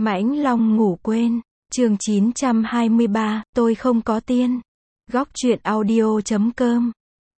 Mãnh Long ngủ quên. Chương 923, tôi không có tiền. Góc truyện audio.com.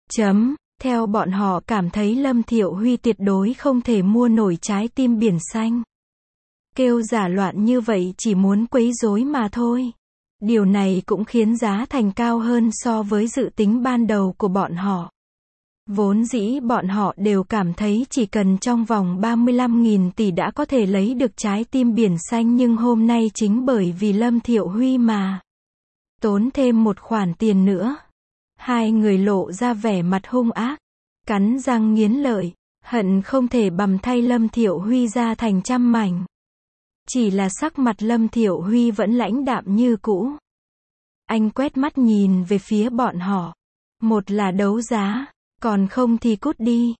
Theo bọn họ cảm thấy Lâm Thiệu Huy tuyệt đối không thể mua nổi trái tim biển xanh. Kêu giả loạn như vậy chỉ muốn quấy rối mà thôi. Điều này cũng khiến giá thành cao hơn so với dự tính ban đầu của bọn họ. Vốn dĩ bọn họ đều cảm thấy chỉ cần trong vòng 35.000 tỷ đã có thể lấy được trái tim biển xanh, nhưng hôm nay chính bởi vì Lâm Thiệu Huy mà tốn thêm một khoản tiền nữa. Hai người lộ ra vẻ mặt hung ác, cắn răng nghiến lợi, hận không thể bằm thay Lâm Thiệu Huy ra thành trăm mảnh. Chỉ là sắc mặt Lâm Thiệu Huy vẫn lãnh đạm như cũ. Anh quét mắt nhìn về phía bọn họ. Một là đấu giá, còn không thì cút đi.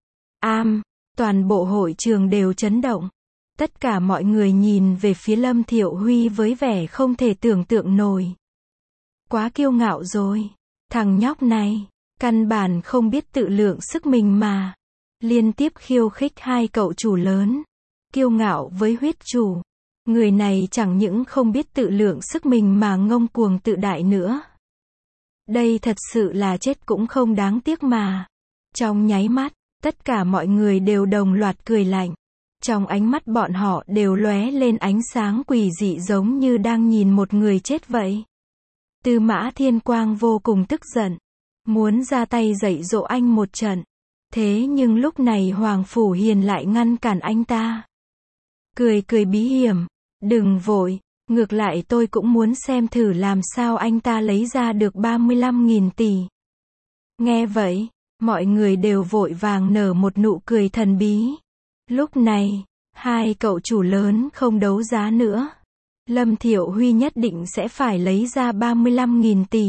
Toàn bộ hội trường đều chấn động. Tất cả mọi người nhìn về phía Lâm Thiệu Huy với vẻ không thể tưởng tượng nổi. Quá kiêu ngạo rồi. Thằng nhóc này, căn bản không biết tự lượng sức mình mà. Liên tiếp khiêu khích hai cậu chủ lớn. Kiêu ngạo với huyết chủ. Người này chẳng những không biết tự lượng sức mình mà ngông cuồng tự đại nữa. Đây thật sự là chết cũng không đáng tiếc mà. Trong nháy mắt, tất cả mọi người đều đồng loạt cười lạnh. Trong ánh mắt bọn họ đều lóe lên ánh sáng quỷ dị giống như đang nhìn một người chết vậy. Tư Mã Thiên Quang vô cùng tức giận. Muốn ra tay dạy dỗ anh một trận. Thế nhưng lúc này Hoàng Phủ Hiền lại ngăn cản anh ta. Cười bí hiểm. Đừng vội, ngược lại tôi cũng muốn xem thử làm sao anh ta lấy ra được 35.000 tỷ. Nghe vậy, mọi người đều vội vàng nở một nụ cười thần bí. Lúc này, hai cậu chủ lớn không đấu giá nữa. Lâm Thiệu Huy nhất định sẽ phải lấy ra 35.000 tỷ.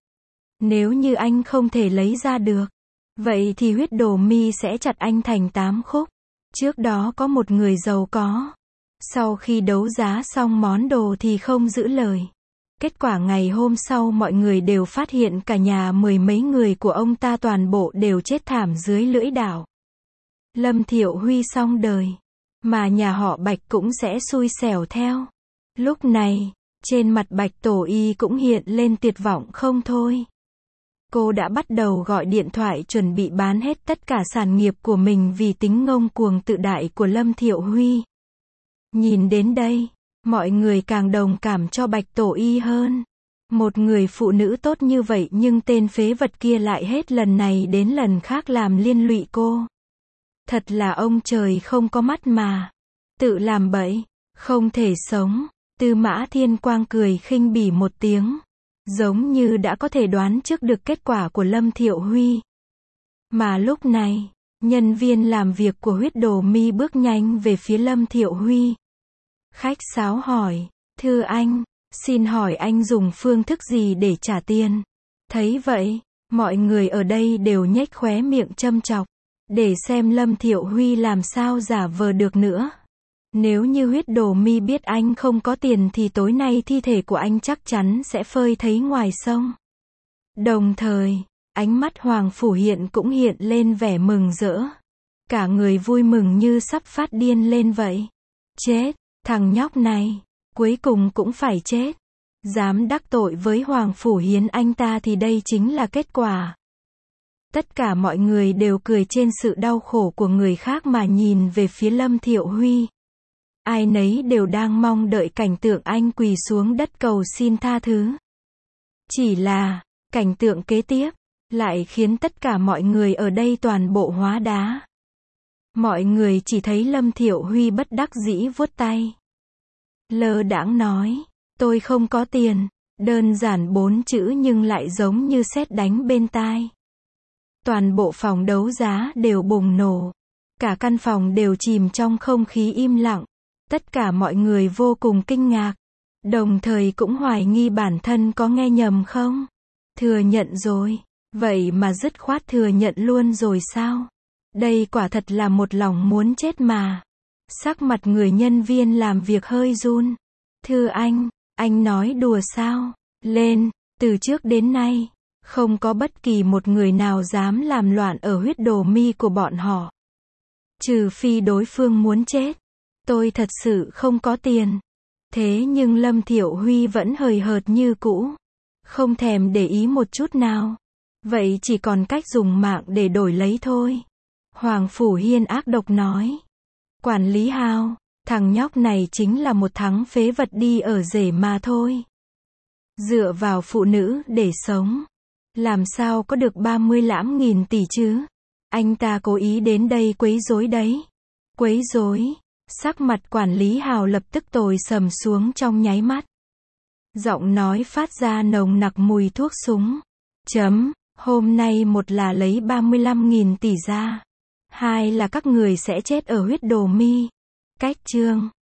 Nếu như anh không thể lấy ra được, vậy thì Huyết Đồ Mi sẽ chặt anh thành 8 khúc. Trước đó có một người giàu có. Sau khi đấu giá xong món đồ thì không giữ lời. Kết quả ngày hôm sau mọi người đều phát hiện cả nhà mười mấy người của ông ta toàn bộ đều chết thảm dưới lưỡi đao. Lâm Thiệu Huy xong đời. Mà nhà họ Bạch cũng sẽ xui xẻo theo. Lúc này, trên mặt Bạch Tổ Y cũng hiện lên tuyệt vọng không thôi. Cô đã bắt đầu gọi điện thoại chuẩn bị bán hết tất cả sản nghiệp của mình vì tính ngông cuồng tự đại của Lâm Thiệu Huy. Nhìn đến đây, mọi người càng đồng cảm cho Bạch Tổ Y hơn. Một người phụ nữ tốt như vậy nhưng tên phế vật kia lại hết lần này đến lần khác làm liên lụy cô. Thật là ông trời không có mắt mà. Tự làm bậy, không thể sống. Tư Mã Thiên Quang cười khinh bỉ một tiếng. Giống như đã có thể đoán trước được kết quả của Lâm Thiệu Huy. Mà lúc này, nhân viên làm việc của Huyết Đồ Mi bước nhanh về phía Lâm Thiệu Huy. Khách sáo hỏi, thưa anh, xin hỏi anh dùng phương thức gì để trả tiền? Thấy vậy, mọi người ở đây đều nhếch khóe miệng châm chọc, để xem Lâm Thiệu Huy làm sao giả vờ được nữa. Nếu như Huyết Đồ Mi biết anh không có tiền thì tối nay thi thể của anh chắc chắn sẽ phơi thấy ngoài sông. Đồng thời, ánh mắt Hoàng Phủ Hiện cũng hiện lên vẻ mừng rỡ. Cả người vui mừng như sắp phát điên lên vậy. Chết! Thằng nhóc này, cuối cùng cũng phải chết. Dám đắc tội với Hoàng Phủ Hiến anh ta thì đây chính là kết quả. Tất cả mọi người đều cười trên sự đau khổ của người khác mà nhìn về phía Lâm Thiệu Huy. Ai nấy đều đang mong đợi cảnh tượng anh quỳ xuống đất cầu xin tha thứ. Chỉ là, cảnh tượng kế tiếp, lại khiến tất cả mọi người ở đây toàn bộ hóa đá. Mọi người chỉ thấy Lâm Thiệu Huy bất đắc dĩ vuốt tay. Lơ đãng nói, tôi không có tiền. Đơn giản 4 chữ nhưng lại giống như sét đánh bên tai. Toàn bộ phòng đấu giá đều bùng nổ. Cả căn phòng đều chìm trong không khí im lặng. Tất cả mọi người vô cùng kinh ngạc. Đồng thời cũng hoài nghi bản thân có nghe nhầm không? Thừa nhận rồi. Vậy mà dứt khoát thừa nhận luôn rồi sao? Đây quả thật là một lòng muốn chết mà. Sắc mặt người nhân viên làm việc hơi run. Thưa anh nói đùa sao? Lên, từ trước đến nay, không có bất kỳ một người nào dám làm loạn ở Huyết Đồ Mi của bọn họ. Trừ phi đối phương muốn chết. Tôi thật sự không có tiền. Thế nhưng Lâm Thiệu Huy vẫn hời hợt như cũ. Không thèm để ý một chút nào. Vậy chỉ còn cách dùng mạng để đổi lấy thôi. Hoàng Phủ Hiên ác độc nói. Quản lý Hào, thằng nhóc này chính là một thằng phế vật đi ở rể mà thôi. Dựa vào phụ nữ để sống. Làm sao có được 30 lãm nghìn tỷ chứ? Anh ta cố ý đến đây quấy rối đấy. Quấy rối. Sắc mặt quản lý Hào lập tức tối sầm xuống trong nháy mắt. Giọng nói phát ra nồng nặc mùi thuốc súng. Hôm nay một là lấy 35.000 tỷ ra. Hai là các người sẽ chết ở huyết đồ mi. Cách chương.